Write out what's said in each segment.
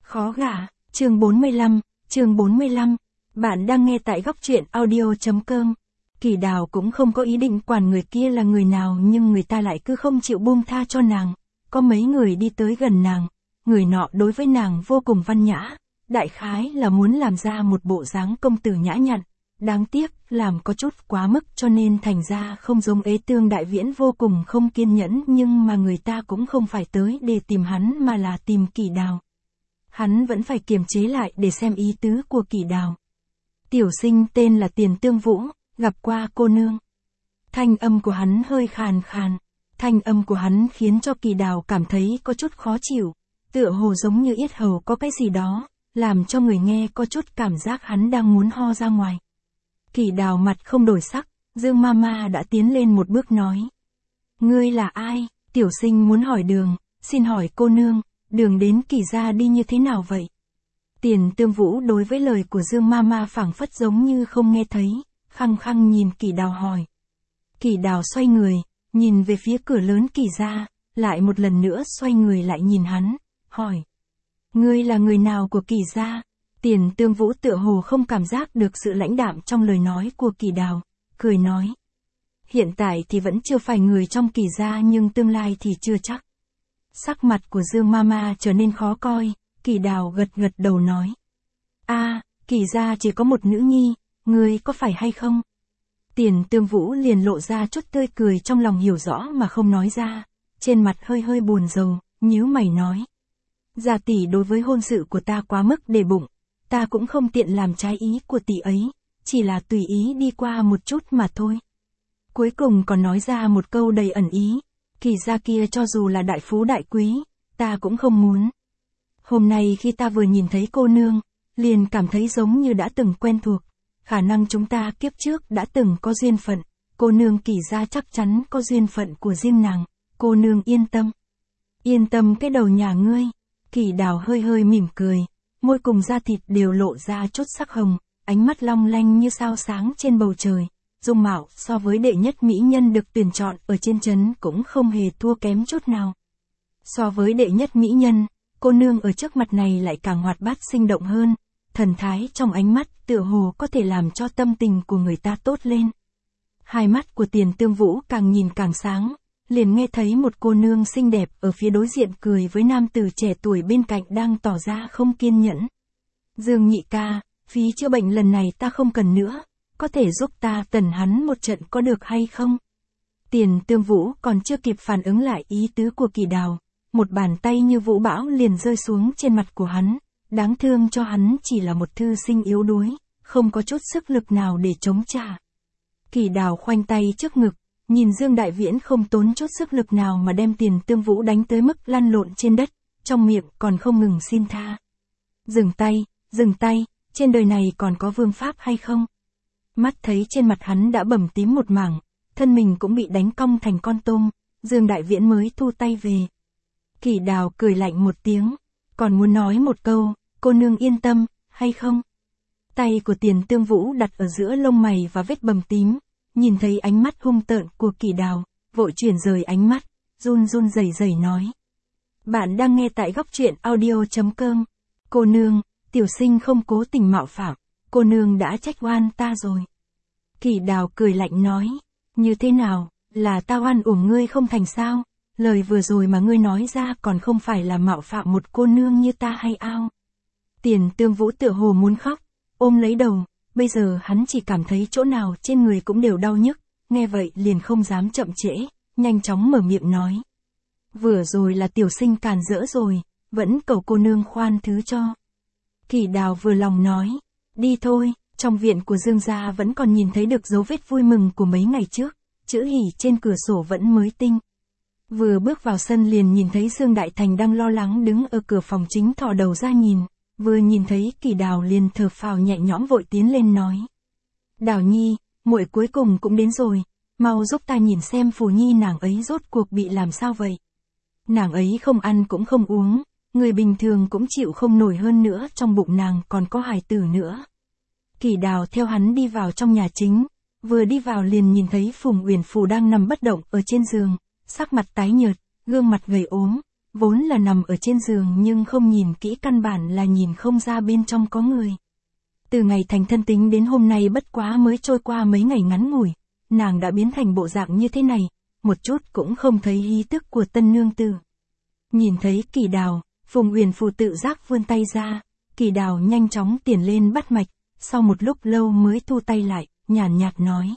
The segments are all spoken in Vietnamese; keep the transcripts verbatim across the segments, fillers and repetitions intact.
Khó gả, chương bốn mươi lăm, chương bốn mươi lăm. Bạn đang nghe tại góc truyện audio.com. Kỳ Đào cũng không có ý định quản người kia là người nào, nhưng người ta lại cứ không chịu buông tha cho nàng. Có mấy người đi tới gần nàng, người nọ đối với nàng vô cùng văn nhã, đại khái là muốn làm ra một bộ dáng công tử nhã nhặn. Đáng tiếc, làm có chút quá mức cho nên thành ra không giống Ế Tương Đại Viễn vô cùng không kiên nhẫn, nhưng mà người ta cũng không phải tới để tìm hắn mà là tìm Kỳ Đào. Hắn vẫn phải kiềm chế lại để xem ý tứ của Kỳ Đào. Tiểu sinh tên là Tiền Tương Vũ, gặp qua cô nương. Thanh âm của hắn hơi khàn khàn. Thanh âm của hắn khiến cho Kỳ Đào cảm thấy có chút khó chịu, tựa hồ giống như yết hầu có cái gì đó, làm cho người nghe có chút cảm giác hắn đang muốn ho ra ngoài. Kỳ Đào mặt không đổi sắc, Dương Mama đã tiến lên một bước nói. Ngươi là ai? Tiểu sinh muốn hỏi đường, xin hỏi cô nương, đường đến Kỳ gia đi như thế nào vậy? Tiền Tương Vũ đối với lời của Dương Mama phảng phất giống như không nghe thấy, khăng khăng nhìn Kỳ Đào hỏi. Kỳ Đào xoay người, nhìn về phía cửa lớn Kỳ gia, lại một lần nữa xoay người lại nhìn hắn, hỏi. Ngươi là người nào của Kỳ gia? Tiền Tương Vũ tựa hồ không cảm giác được sự lãnh đạm trong lời nói của Kỳ Đào, cười nói. Hiện tại thì vẫn chưa phải người trong Kỳ gia, nhưng tương lai thì chưa chắc. Sắc mặt của Dương Mama trở nên khó coi, Kỳ Đào gật gật đầu nói. A, à, Kỳ gia chỉ có một nữ nhi, ngươi có phải hay không? Tiền Tương Vũ liền lộ ra chút tươi cười, trong lòng hiểu rõ mà không nói ra, trên mặt hơi hơi buồn rầu, nhíu mày nói. Gia tỷ đối với hôn sự của ta quá mức để bụng, ta cũng không tiện làm trái ý của tỷ ấy, chỉ là tùy ý đi qua một chút mà thôi. Cuối cùng còn nói ra một câu đầy ẩn ý, Kỳ gia kia cho dù là đại phú đại quý, ta cũng không muốn. Hôm nay khi ta vừa nhìn thấy cô nương, liền cảm thấy giống như đã từng quen thuộc, khả năng chúng ta kiếp trước đã từng có duyên phận, cô nương Kỳ gia chắc chắn có duyên phận của riêng nàng, cô nương yên tâm. Yên tâm cái đầu nhà ngươi. Kỳ Đào hơi hơi mỉm cười, môi cùng da thịt đều lộ ra chút sắc hồng, ánh mắt long lanh như sao sáng trên bầu trời, dung mạo so với đệ nhất mỹ nhân được tuyển chọn ở trên trấn cũng không hề thua kém chút nào. So với đệ nhất mỹ nhân, cô nương ở trước mặt này lại càng hoạt bát sinh động hơn, thần thái trong ánh mắt tựa hồ có thể làm cho tâm tình của người ta tốt lên. Hai mắt của Tiền Tương Vũ càng nhìn càng sáng, liền nghe thấy một cô nương xinh đẹp ở phía đối diện cười với nam tử trẻ tuổi bên cạnh đang tỏ ra không kiên nhẫn. Dương nhị ca, phí chữa bệnh lần này ta không cần nữa, có thể giúp ta tẩn hắn một trận có được hay không? Tiền Tương Vũ còn chưa kịp phản ứng lại ý tứ của Kỳ Đào, một bàn tay như vũ bão liền rơi xuống trên mặt của hắn, đáng thương cho hắn chỉ là một thư sinh yếu đuối, không có chút sức lực nào để chống trả. Kỳ Đào khoanh tay trước ngực, nhìn Dương Đại Viễn không tốn chút sức lực nào mà đem Tiền Tương Vũ đánh tới mức lăn lộn trên đất, trong miệng còn không ngừng xin tha. Dừng tay, dừng tay, trên đời này còn có vương pháp hay không? Mắt thấy trên mặt hắn đã bầm tím một mảng, thân mình cũng bị đánh cong thành con tôm, Dương Đại Viễn mới thu tay về. Kỳ Đào cười lạnh một tiếng, còn muốn nói một câu, cô nương yên tâm, hay không? Tay của Tiền Tương Vũ đặt ở giữa lông mày và vết bầm tím, nhìn thấy ánh mắt hung tợn của Kỳ Đào, vội chuyển rời ánh mắt, run run rẩy rẩy nói. Bạn đang nghe tại góc truyện audio.com. Cô nương, tiểu sinh không cố tình mạo phạm, cô nương đã trách oan ta rồi. Kỳ Đào cười lạnh nói, như thế nào, là ta oan uổng ngươi không thành sao? Lời vừa rồi mà ngươi nói ra còn không phải là mạo phạm một cô nương như ta hay ao? Tiền Tương Vũ tựa hồ muốn khóc, ôm lấy đầu. Bây giờ hắn chỉ cảm thấy chỗ nào trên người cũng đều đau nhức, nghe vậy liền không dám chậm trễ, nhanh chóng mở miệng nói. Vừa rồi là tiểu sinh càn rỡ rồi, vẫn cầu cô nương khoan thứ cho. Kỳ Đào vừa lòng nói, đi thôi, trong viện của Dương gia vẫn còn nhìn thấy được dấu vết vui mừng của mấy ngày trước, chữ hỉ trên cửa sổ vẫn mới tinh. Vừa bước vào sân liền nhìn thấy Dương Đại Thành đang lo lắng đứng ở cửa phòng chính thò đầu ra nhìn. Vừa nhìn thấy Kỳ Đào liền thở phào nhẹ nhõm vội tiến lên nói. Đào nhi, muội cuối cùng cũng đến rồi, mau giúp ta nhìn xem phù nhi nàng ấy rốt cuộc bị làm sao vậy. Nàng ấy không ăn cũng không uống, người bình thường cũng chịu không nổi, hơn nữa trong bụng nàng còn có hài tử nữa. Kỳ Đào theo hắn đi vào trong nhà chính, vừa đi vào liền nhìn thấy Phùng Uyển Phù đang nằm bất động ở trên giường, sắc mặt tái nhợt, gương mặt gầy ốm, vốn là nằm ở trên giường nhưng không nhìn kỹ căn bản là nhìn không ra bên trong có người. Từ ngày thành thân tính đến hôm nay bất quá mới trôi qua mấy ngày ngắn ngủi, nàng đã biến thành bộ dạng như thế này, một chút cũng không thấy ý tức của tân nương tử. Nhìn thấy Kỳ Đào, Phùng Uyển Phù tự giác vươn tay ra, Kỳ Đào nhanh chóng tiền lên bắt mạch, sau một lúc lâu mới thu tay lại, nhàn nhạt nói.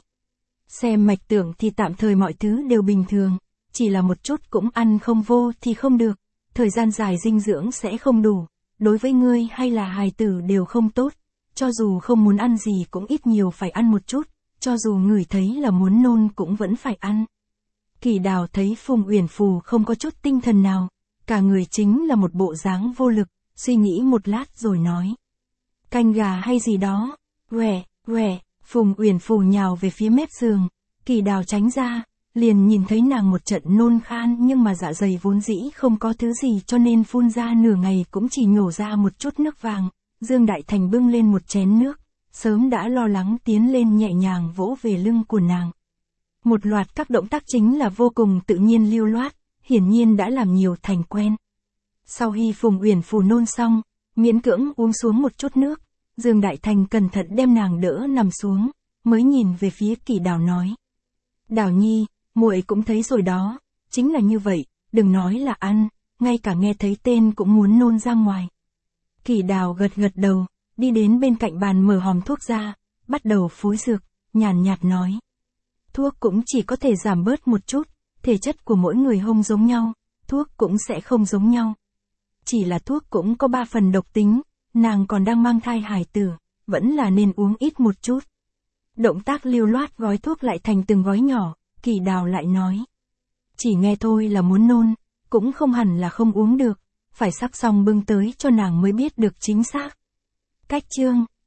Xem mạch tưởng thì tạm thời mọi thứ đều bình thường, chỉ là một chút cũng ăn không vô thì không được, thời gian dài dinh dưỡng sẽ không đủ, đối với ngươi hay là hài tử đều không tốt, cho dù không muốn ăn gì cũng ít nhiều phải ăn một chút, cho dù ngửi thấy là muốn nôn cũng vẫn phải ăn. Kỳ Đào thấy Phùng Uyển Phù không có chút tinh thần nào, cả người chính là một bộ dáng vô lực, suy nghĩ một lát rồi nói. Canh gà hay gì đó, quẻ, quẻ, Phùng Uyển Phù nhào về phía mép giường, Kỳ Đào tránh ra, liền nhìn thấy nàng một trận nôn khan nhưng mà dạ dày vốn dĩ không có thứ gì cho nên phun ra nửa ngày cũng chỉ nhổ ra một chút nước vàng, Dương Đại Thành bưng lên một chén nước, sớm đã lo lắng tiến lên nhẹ nhàng vỗ về lưng của nàng. Một loạt các động tác chính là vô cùng tự nhiên lưu loát, hiển nhiên đã làm nhiều thành quen. Sau khi Phùng Uyển Phù nôn xong, miễn cưỡng uống xuống một chút nước, Dương Đại Thành cẩn thận đem nàng đỡ nằm xuống, mới nhìn về phía Kỳ Đào nói. Đào nhi, muội cũng thấy rồi đó, chính là như vậy, đừng nói là ăn, ngay cả nghe thấy tên cũng muốn nôn ra ngoài. Kỳ Đào gật gật đầu, đi đến bên cạnh bàn mở hòm thuốc ra, bắt đầu phối dược, nhàn nhạt nói. Thuốc cũng chỉ có thể giảm bớt một chút, thể chất của mỗi người không giống nhau, thuốc cũng sẽ không giống nhau. Chỉ là thuốc cũng có ba phần độc tính, nàng còn đang mang thai hài tử, vẫn là nên uống ít một chút. Động tác lưu loát gói thuốc lại thành từng gói nhỏ, Kỳ Đào lại nói. Chỉ nghe thôi là muốn nôn, cũng không hẳn là không uống được, phải sắc xong bưng tới cho nàng mới biết được chính xác. Cách chương